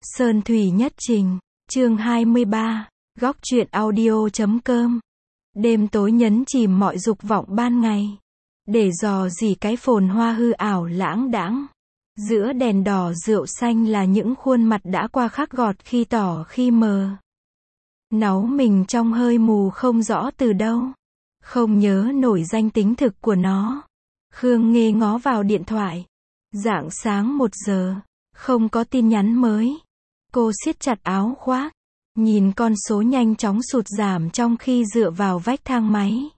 Sơn Thủy Nhất Trình, chương 23, góc truyện audio.com. Đêm tối nhấn chìm mọi dục vọng ban ngày, để dò dỉ cái phồn hoa hư ảo lãng đãng. Giữa đèn đỏ rượu xanh là những khuôn mặt đã qua khắc gọt khi tỏ khi mờ. Náu mình trong hơi mù không rõ từ đâu, không nhớ nổi danh tính thực của nó. Khương Nghê ngó vào điện thoại. Rạng sáng 1 giờ, không có tin nhắn mới. Cô siết chặt áo khoác, nhìn con số nhanh chóng sụt giảm trong khi dựa vào vách thang máy.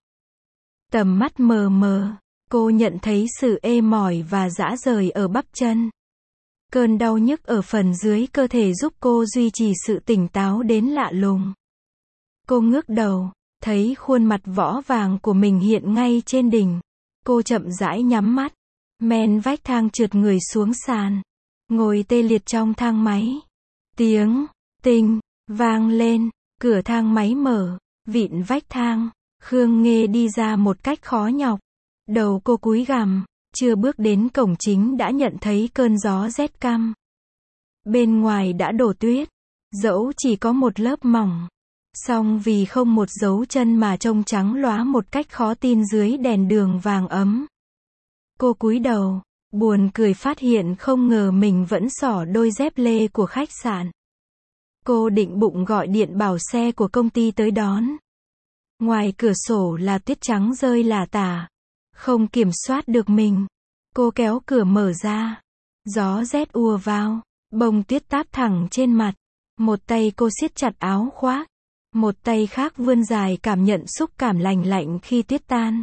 Tầm mắt mờ mờ, cô nhận thấy sự ê mỏi và rã rời ở bắp chân. Cơn đau nhức ở phần dưới cơ thể giúp cô duy trì sự tỉnh táo đến lạ lùng. Cô ngước đầu, thấy khuôn mặt võ vàng của mình hiện ngay trên đỉnh. Cô chậm rãi nhắm mắt, men vách thang trượt người xuống sàn, ngồi tê liệt trong thang máy. Tiếng tinh vang lên, cửa thang máy mở, vịn vách thang. Khương Nghê đi ra một cách khó nhọc. Đầu cô cúi gằm, chưa bước đến cổng chính đã nhận thấy cơn gió rét căm. Bên ngoài đã đổ tuyết, dẫu chỉ có một lớp mỏng. Song vì không một dấu chân mà trông trắng lóa một cách khó tin dưới đèn đường vàng ấm. Cô cúi đầu, buồn cười phát hiện không ngờ mình vẫn xỏ đôi dép lê của khách sạn. Cô định bụng gọi điện bảo xe của công ty tới đón. Ngoài cửa sổ là tuyết trắng rơi lả tả. Không kiểm soát được mình, cô kéo cửa mở ra. Gió rét ùa vào, bông tuyết táp thẳng trên mặt. Một tay cô siết chặt áo khoác, một tay khác vươn dài cảm nhận xúc cảm lành lạnh khi tuyết tan.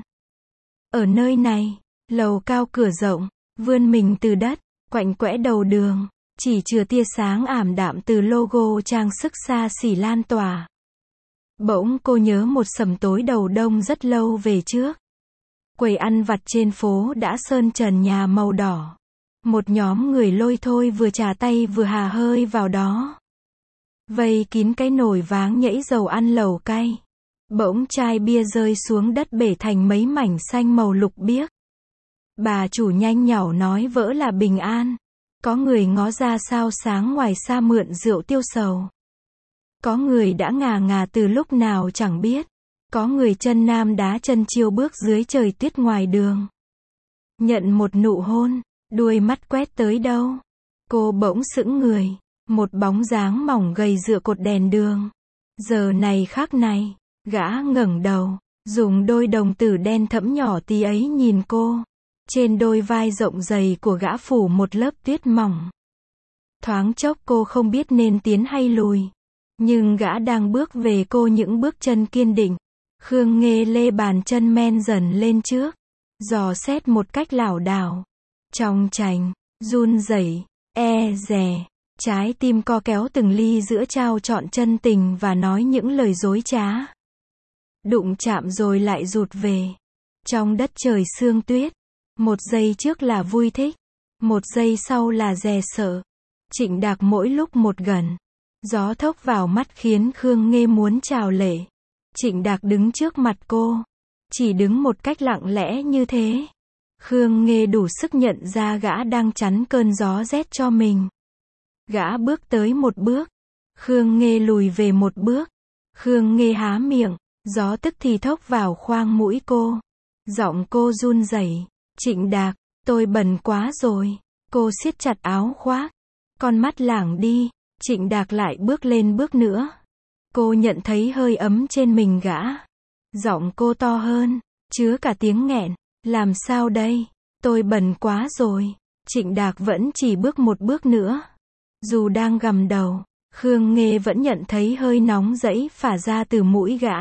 Ở nơi này, lầu cao cửa rộng, vươn mình từ đất, quạnh quẽ đầu đường, chỉ chừa tia sáng ảm đạm từ logo trang sức xa xỉ lan tỏa. Bỗng cô nhớ một sẩm tối đầu đông rất lâu về trước. Quầy ăn vặt trên phố đã sơn trần nhà màu đỏ. Một nhóm người lôi thôi vừa trà tay vừa hà hơi vào đó. Vây kín cái nồi váng nhảy dầu ăn lẩu cay. Bỗng chai bia rơi xuống đất bể thành mấy mảnh xanh màu lục biếc. Bà chủ nhanh nhảu nói vỡ là bình an. Có người ngó ra sao sáng ngoài xa mượn rượu tiêu sầu. Có người đã ngà ngà từ lúc nào chẳng biết. Có người chân nam đá chân chiêu bước dưới trời tuyết ngoài đường. Nhận một nụ hôn, đuôi mắt quét tới đâu. Cô bỗng sững người. Một bóng dáng mỏng gầy dựa cột đèn đường. Giờ này khắc này, gã ngẩng đầu, dùng đôi đồng tử đen thẫm nhỏ tí ấy nhìn cô. Trên đôi vai rộng dày của gã phủ một lớp tuyết mỏng. Thoáng chốc cô không biết nên tiến hay lùi. Nhưng gã đang bước về cô những bước chân kiên định. Khương Nghê lê bàn chân men dần lên trước, dò xét một cách lảo đảo, trong chành, run rẩy, e dè. Trái tim co kéo từng ly giữa trao trọn chân tình và nói những lời dối trá. Đụng chạm rồi lại rụt về. Trong đất trời sương tuyết, một giây trước là vui thích, một giây sau là dè sợ. Trịnh Đạc mỗi lúc một gần. Gió thốc vào mắt khiến Khương Nghê muốn trào lệ. Trịnh Đạc đứng trước mặt cô, chỉ đứng một cách lặng lẽ như thế. Khương Nghê đủ sức nhận ra gã đang chắn cơn gió rét cho mình. Gã bước tới một bước, Khương Nghê lùi về một bước. Khương Nghê há miệng, gió tức thì thốc vào khoang mũi cô. Giọng cô run rẩy, Trịnh Đạc, tôi bận quá rồi. Cô siết chặt áo khoác, con mắt lảng đi. Trịnh Đạc lại bước lên bước nữa. Cô nhận thấy hơi ấm trên mình gã. Giọng cô to hơn, chứa cả tiếng nghẹn. Làm sao đây? Tôi bận quá rồi. Trịnh Đạc vẫn chỉ bước một bước nữa. Dù đang gằm đầu, Khương Nghê vẫn nhận thấy hơi nóng rẫy phả ra từ mũi gã.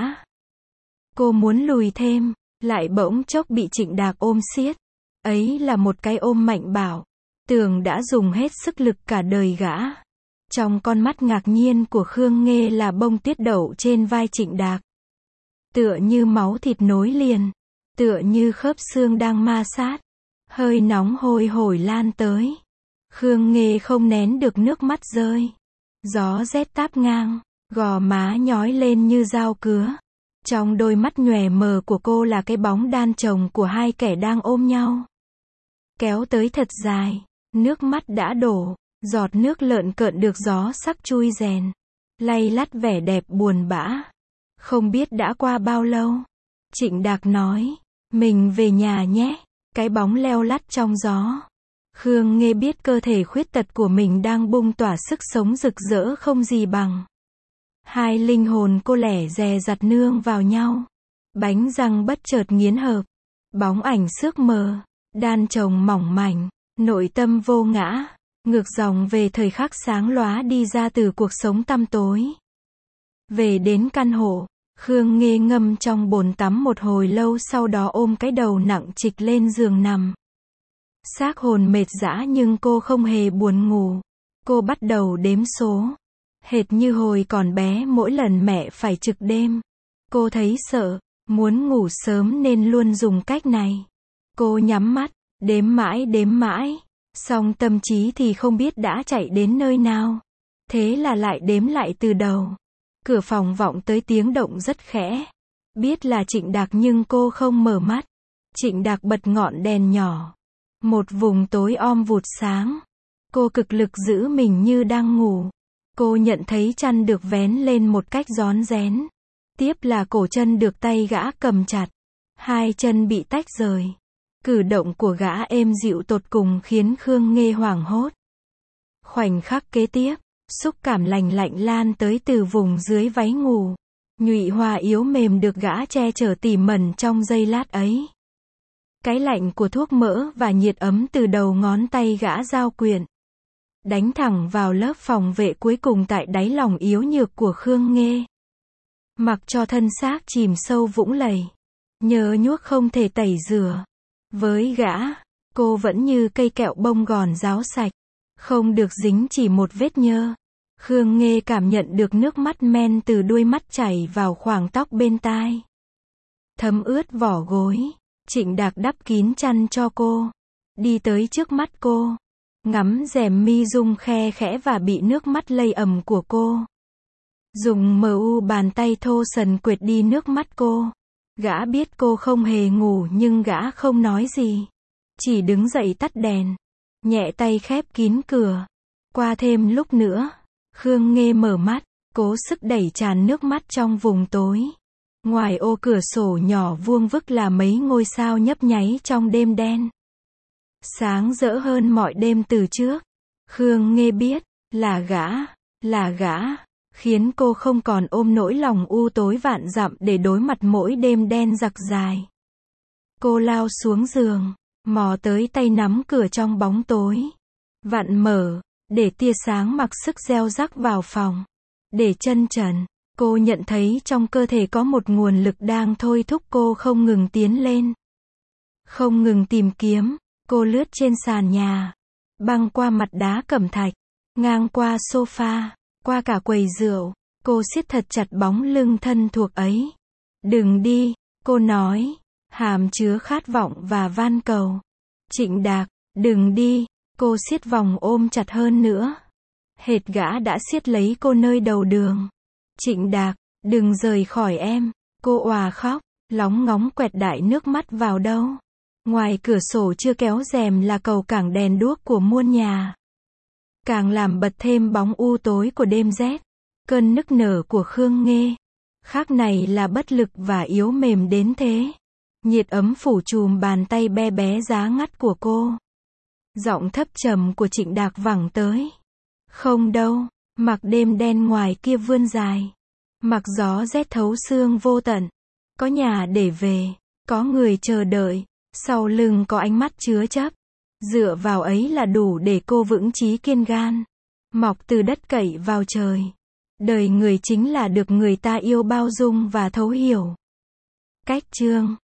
Cô muốn lùi thêm, lại bỗng chốc bị Trịnh Đạc ôm siết. Ấy là một cái ôm mạnh bạo. Tưởng đã dùng hết sức lực cả đời gã. Trong con mắt ngạc nhiên của Khương Nghê là bông tuyết đậu trên vai Trịnh Đạc. Tựa như máu thịt nối liền. Tựa như khớp xương đang ma sát. Hơi nóng hôi hổi lan tới. Khương Nghê không nén được nước mắt rơi. Gió rét táp ngang, gò má nhói lên như dao cứa. Trong đôi mắt nhòe mờ của cô là cái bóng đan chồng của hai kẻ đang ôm nhau. Kéo tới thật dài, nước mắt đã đổ. Giọt nước lợn cợn được gió sắc chui rèn, lay lắt vẻ đẹp buồn bã. Không biết đã qua bao lâu. Trịnh Đạc nói, mình về nhà nhé. Cái bóng leo lắt trong gió. Khương Nghê biết cơ thể khuyết tật của mình đang bung tỏa sức sống rực rỡ không gì bằng. Hai linh hồn cô lẻ dè dặt nương vào nhau. Bánh răng bất chợt nghiến hợp. Bóng ảnh xước mờ, đan chồng mỏng mảnh, nội tâm vô ngã, ngược dòng về thời khắc sáng lóa đi ra từ cuộc sống tăm tối. Về đến căn hộ, Khương Nghê ngâm trong bồn tắm một hồi lâu, sau đó ôm cái đầu nặng trịch lên giường nằm. Xác hồn mệt dã nhưng cô không hề buồn ngủ. Cô bắt đầu đếm số. Hệt như hồi còn bé, mỗi lần mẹ phải trực đêm, cô thấy sợ, muốn ngủ sớm nên luôn dùng cách này. Cô nhắm mắt, đếm mãi, song tâm trí thì không biết đã chạy đến nơi nào. Thế là lại đếm lại từ đầu. Cửa phòng vọng tới tiếng động rất khẽ. Biết là Trịnh Đạc nhưng cô không mở mắt. Trịnh Đạc bật ngọn đèn nhỏ. Một vùng tối om vụt sáng. Cô cực lực giữ mình như đang ngủ. Cô nhận thấy chăn được vén lên một cách rón rén. Tiếp là cổ chân được tay gã cầm chặt. Hai chân bị tách rời. Cử động của gã êm dịu tột cùng khiến Khương Nghê hoảng hốt. Khoảnh khắc kế tiếp, xúc cảm lành lạnh lan tới từ vùng dưới váy ngủ. Nhụy hoa yếu mềm được gã che chở tỉ mẩn trong giây lát ấy. Cái lạnh của thuốc mỡ và nhiệt ấm từ đầu ngón tay gã giao quyện. Đánh thẳng vào lớp phòng vệ cuối cùng tại đáy lòng yếu nhược của Khương Nghê. Mặc cho thân xác chìm sâu vũng lầy. Nhớ nhuốc không thể tẩy rửa. Với gã, cô vẫn như cây kẹo bông gòn ráo sạch. Không được dính chỉ một vết nhơ. Khương Nghê cảm nhận được nước mắt men từ đuôi mắt chảy vào khoảng tóc bên tai. Thấm ướt vỏ gối. Trịnh Đạc đắp kín chăn cho cô. Đi tới trước mắt cô. Ngắm rèm mi rung khe khẽ và bị nước mắt lây ẩm của cô. Dùng bàn tay thô sần quệt đi nước mắt cô. Gã biết cô không hề ngủ nhưng gã không nói gì. Chỉ đứng dậy tắt đèn. Nhẹ tay khép kín cửa. Qua thêm lúc nữa. Khương Nghê mở mắt. Cố sức đẩy tràn nước mắt trong vùng tối. Ngoài ô cửa sổ nhỏ vuông vức là mấy ngôi sao nhấp nháy trong đêm đen. Sáng rỡ hơn mọi đêm từ trước. Khương Nghê biết, là gã, khiến cô không còn ôm nỗi lòng u tối vạn dặm để đối mặt mỗi đêm đen giặc dài. Cô lao xuống giường, mò tới tay nắm cửa trong bóng tối. Vặn mở, để tia sáng mặc sức gieo rắc vào phòng. Để chân trần, cô nhận thấy trong cơ thể có một nguồn lực đang thôi thúc cô không ngừng tiến lên. Không ngừng tìm kiếm. Cô lướt trên sàn nhà, băng qua mặt đá cẩm thạch, ngang qua sofa, qua cả quầy rượu. Cô siết thật chặt bóng lưng thân thuộc ấy. Đừng đi, cô nói, hàm chứa khát vọng và van cầu. Trịnh Đạc, đừng đi, cô siết vòng ôm chặt hơn nữa. Hệt gã đã siết lấy cô nơi đầu đường. Trịnh Đạc, đừng rời khỏi em, cô òa khóc, lóng ngóng quẹt đại nước mắt vào đâu. Ngoài cửa sổ chưa kéo rèm là cầu cảng đèn đuốc của muôn nhà. Càng làm bật thêm bóng u tối của đêm rét. Cơn nức nở của Khương Nghê. Khác này là bất lực và yếu mềm đến thế. Nhiệt ấm phủ trùm bàn tay be bé giá ngắt của cô. Giọng thấp trầm của Trịnh Đạc vẳng tới. Không đâu, mặc đêm đen ngoài kia vươn dài. Mặc gió rét thấu xương vô tận. Có nhà để về, có người chờ đợi. Sau lưng có ánh mắt chứa chấp. Dựa vào ấy là đủ để cô vững chí kiên gan. Mọc từ đất cậy vào trời. Đời người chính là được người ta yêu bao dung và thấu hiểu. Cách chương